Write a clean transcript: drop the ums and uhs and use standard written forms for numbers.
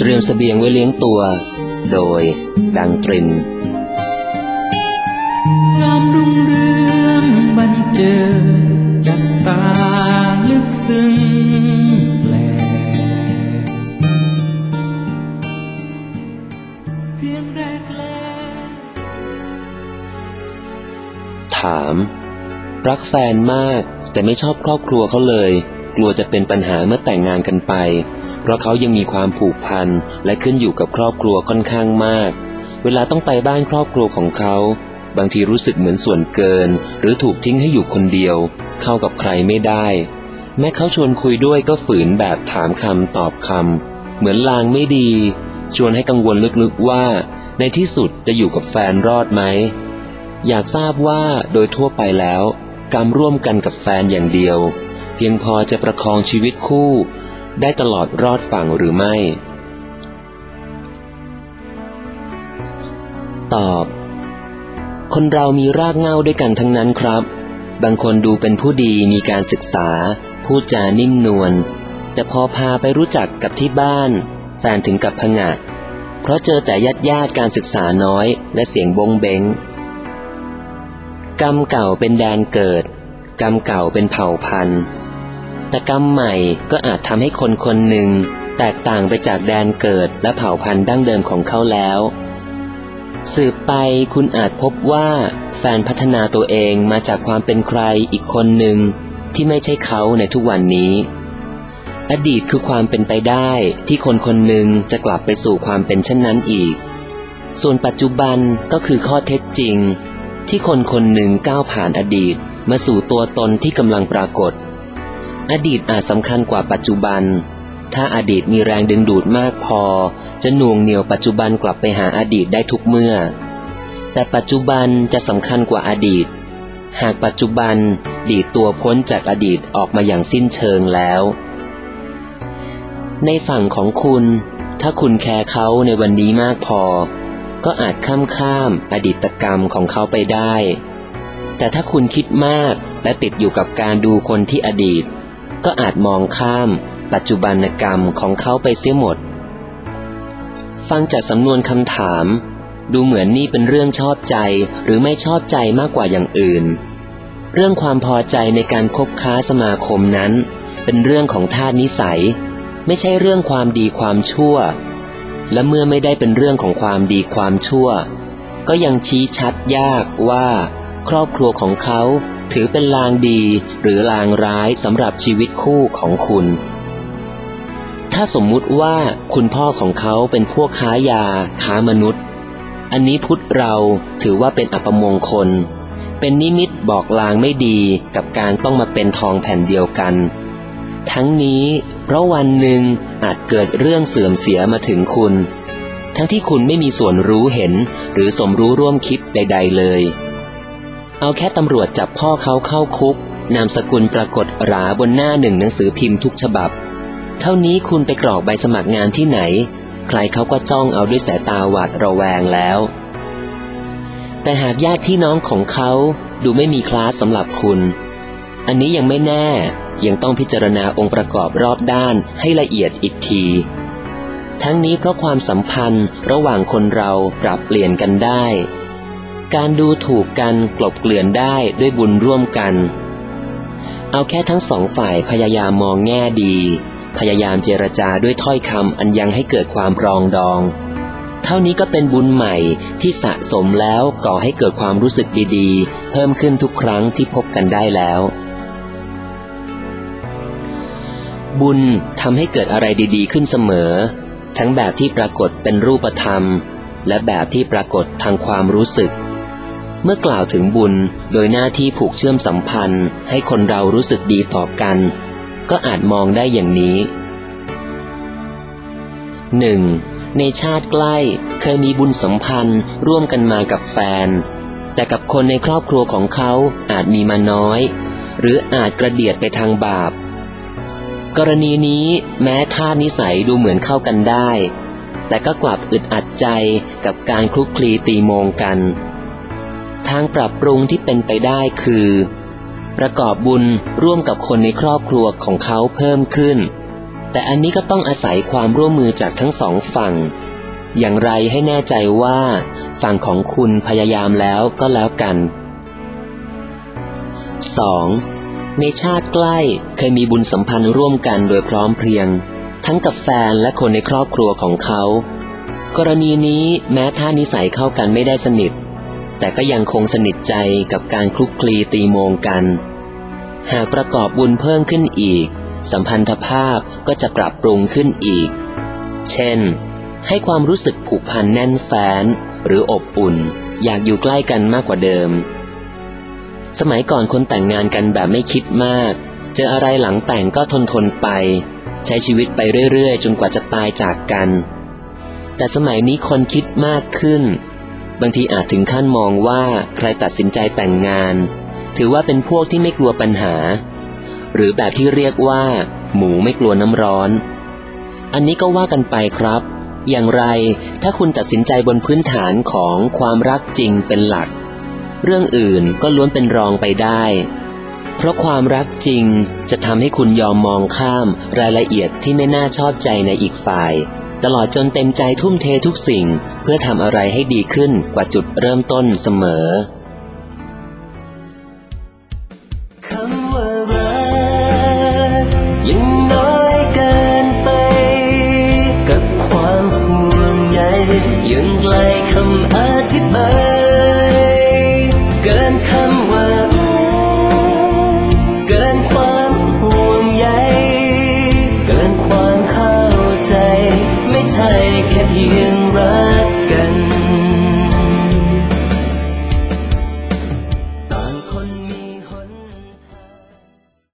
ตรียมเสบียงไว้เลี้ยงตัวโดยดังตรินงามรุ่งเรืองบันเจิดจับตาลึกซึ้งแปลกเพียงแรกแลถามรักแฟนมากแต่ไม่ชอบครอบครัวเขาเลยกลัวจะเป็นปัญหาเมื่อแต่งงานกันไปเพราะเขายังมีความผูกพันและขึ้นอยู่กับครอบครัวค่อนข้างมากเวลาต้องไปบ้านครอบครัวของเขาบางทีรู้สึกเหมือนส่วนเกินหรือถูกทิ้งให้อยู่คนเดียวเข้ากับใครไม่ได้แม้เขาชวนคุยด้วยก็ฝืนแบบถามคำตอบคำเหมือนลางไม่ดีชวนให้กังวลลึกๆว่าในที่สุดจะอยู่กับแฟนรอดไหมอยากทราบว่าโดยทั่วไปแล้วกรรมร่วมกันกับแฟนอย่างเดียวเพียงพอจะประคองชีวิตคู่ได้ตลอดรอดฝั่งหรือไม่ตอบคนเรามีรากเหง้าด้วยกันทั้งนั้นครับบางคนดูเป็นผู้ดีมีการศึกษาพูดจานิ่มนวลแต่พอพาไปรู้จักกับที่บ้านแฟนถึงกับผงะเพราะเจอแต่ญาติการศึกษาน้อยและเสียงบงเบงกรรมเก่าเป็นแดนเกิดกรรมเก่าเป็นเผ่าพันธุ์แต่กรรมใหม่ก็อาจทำให้คนคนหนึ่งแตกต่างไปจากแดนเกิดและเผ่าพันธุ์ดั้งเดิมของเขาแล้วสืบไปคุณอาจพบว่าแฟนพัฒนาตัวเองมาจากความเป็นใครอีกคนหนึ่งที่ไม่ใช่เขาในทุกวันนี้อดีตคือความเป็นไปได้ที่คนคนหนึ่งจะกลับไปสู่ความเป็นเช่นนั้นอีกส่วนปัจจุบันก็คือข้อเท็จจริงที่คนคนหนึ่งก้าวผ่านอดีตมาสู่ตัวตนที่กำลังปรากฏอดีตอาจสำคัญกว่าปัจจุบันถ้าอดีตมีแรงดึงดูดมากพอจะหน่วงเหนี่ยวปัจจุบันกลับไปหาอดีตได้ทุกเมื่อแต่ปัจจุบันจะสำคัญกว่าอดีตหากปัจจุบันดีดตัวพ้นจากอดีตออกมาอย่างสิ้นเชิงแล้วในฝั่งของคุณถ้าคุณแคร์เขาในวันนี้มากพอก็อาจข้ามอดีตกรรมของเขาไปได้แต่ถ้าคุณคิดมากและติดอยู่กับการดูคนที่อดีตก็อาจมองข้ามปัจจุบันกรรมของเขาไปเสียหมดฟังจากสำนวนคำถามดูเหมือนนี่เป็นเรื่องชอบใจหรือไม่ชอบใจมากกว่าอย่างอื่นเรื่องความพอใจในการคบค้าสมาคมนั้นเป็นเรื่องของธาตุนิสัยไม่ใช่เรื่องความดีความชั่วและเมื่อไม่ได้เป็นเรื่องของความดีความชั่วก็ยังชี้ชัดยากว่าครอบครัวของเขาถือเป็นลางดีหรือลางร้ายสำหรับชีวิตคู่ของคุณถ้าสมมุติว่าคุณพ่อของเขาเป็นพวกค้ายาค้ามนุษย์อันนี้พุทธเราถือว่าเป็นอัปมงคลเป็นนิมิตบอกลางไม่ดีกับการต้องมาเป็นทองแผ่นเดียวกันทั้งนี้เพราะวันหนึ่งอาจเกิดเรื่องเสื่อมเสียมาถึงคุณทั้งที่คุณไม่มีส่วนรู้เห็นหรือสมรู้ร่วมคิดใดๆเลยเอาแค่ตำรวจจับพ่อเขาเข้าคุกนามสกุลปรากฏหราบนหน้าหนึ่งหนังสือพิมพ์ทุกฉบับเท่านี้คุณไปกรอกใบสมัครงานที่ไหนใครเขาก็จ้องเอาด้วยสายตาหวาดระแวงแล้วแต่หากญาติพี่น้องของเขาดูไม่มีคลาสสำหรับคุณอันนี้ยังไม่แน่ยังต้องพิจารณาองค์ประกอบรอบด้านให้ละเอียดอีกทีทั้งนี้เพราะความสัมพันธ์ระหว่างคนเราปรับเปลี่ยนกันได้การดูถูกกันกลบเกลื่อนได้ด้วยบุญร่วมกันเอาแค่ทั้งสองฝ่ายพยายามมองแง่ดีพยายามเจรจาด้วยถ้อยคำอันยังให้เกิดความปรองดองเท่านี้ก็เป็นบุญใหม่ที่สะสมแล้วก่อให้เกิดความรู้สึกดีๆเพิ่มขึ้นทุกครั้งที่พบกันได้แล้วบุญทำให้เกิดอะไรดีๆขึ้นเสมอทั้งแบบที่ปรากฏเป็นรูปธรรมและแบบที่ปรากฏทางความรู้สึกเมื่อกล่าวถึงบุญโดยหน้าที่ผูกเชื่อมสัมพันธ์ให้คนเรารู้สึกดีต่อกันก็อาจมองได้อย่างนี้ 1. ในชาติใกล้เคยมีบุญสัมพันธ์ร่วมกันมากับแฟนแต่กับคนในครอบครัวของเขาอาจมีมาน้อยหรืออาจกระเดียดไปทางบาปกรณีนี้แม้ธาตุนิสัยดูเหมือนเข้ากันได้แต่ก็กลับอึดอัดใจกับการคลุกคลีตีโมงกันทางปรับปรุงที่เป็นไปได้คือประกอบบุญร่วมกับคนในครอบครัวของเขาเพิ่มขึ้นแต่อันนี้ก็ต้องอาศัยความร่วมมือจากทั้งสองฝั่งอย่างไรให้แน่ใจว่าฝั่งของคุณพยายามแล้วก็แล้วกัน 2. ในชาติใกล้เคยมีบุญสัมพันธ์ร่วมกันโดยพร้อมเพรียงทั้งกับแฟนและคนในครอบครัวของเขากรณีนี้แม้ท่านิสัยเข้ากันไม่ได้สนิทแต่ก็ยังคงสนิทใจกับการคลุกคลีตีโมงกันหากประกอบบุญเพิ่มขึ้นอีกสัมพันธภาพก็จะปรับปรุงขึ้นอีกเช่นให้ความรู้สึกผูกพันแน่นแฟ้นหรืออบอุ่นอยากอยู่ใกล้กันมากกว่าเดิมสมัยก่อนคนแต่งงานกันแบบไม่คิดมากเจออะไรหลังแต่งก็ทนไปใช้ชีวิตไปเรื่อยๆจนกว่าจะตายจากกันแต่สมัยนี้คนคิดมากขึ้นบางทีอาจถึงขั้นมองว่าใครตัดสินใจแต่งงานถือว่าเป็นพวกที่ไม่กลัวปัญหาหรือแบบที่เรียกว่าหมูไม่กลัวน้ำร้อนอันนี้ก็ว่ากันไปครับอย่างไรถ้าคุณตัดสินใจบนพื้นฐานของความรักจริงเป็นหลักเรื่องอื่นก็ล้วนเป็นรองไปได้เพราะความรักจริงจะทำให้คุณยอมมองข้ามรายละเอียดที่ไม่น่าชอบใจในอีกฝ่ายตลอดจนเต็มใจทุ่มเททุกสิ่งเพื่อทำอะไรให้ดีขึ้นกว่าจุดเริ่มต้นเสมอ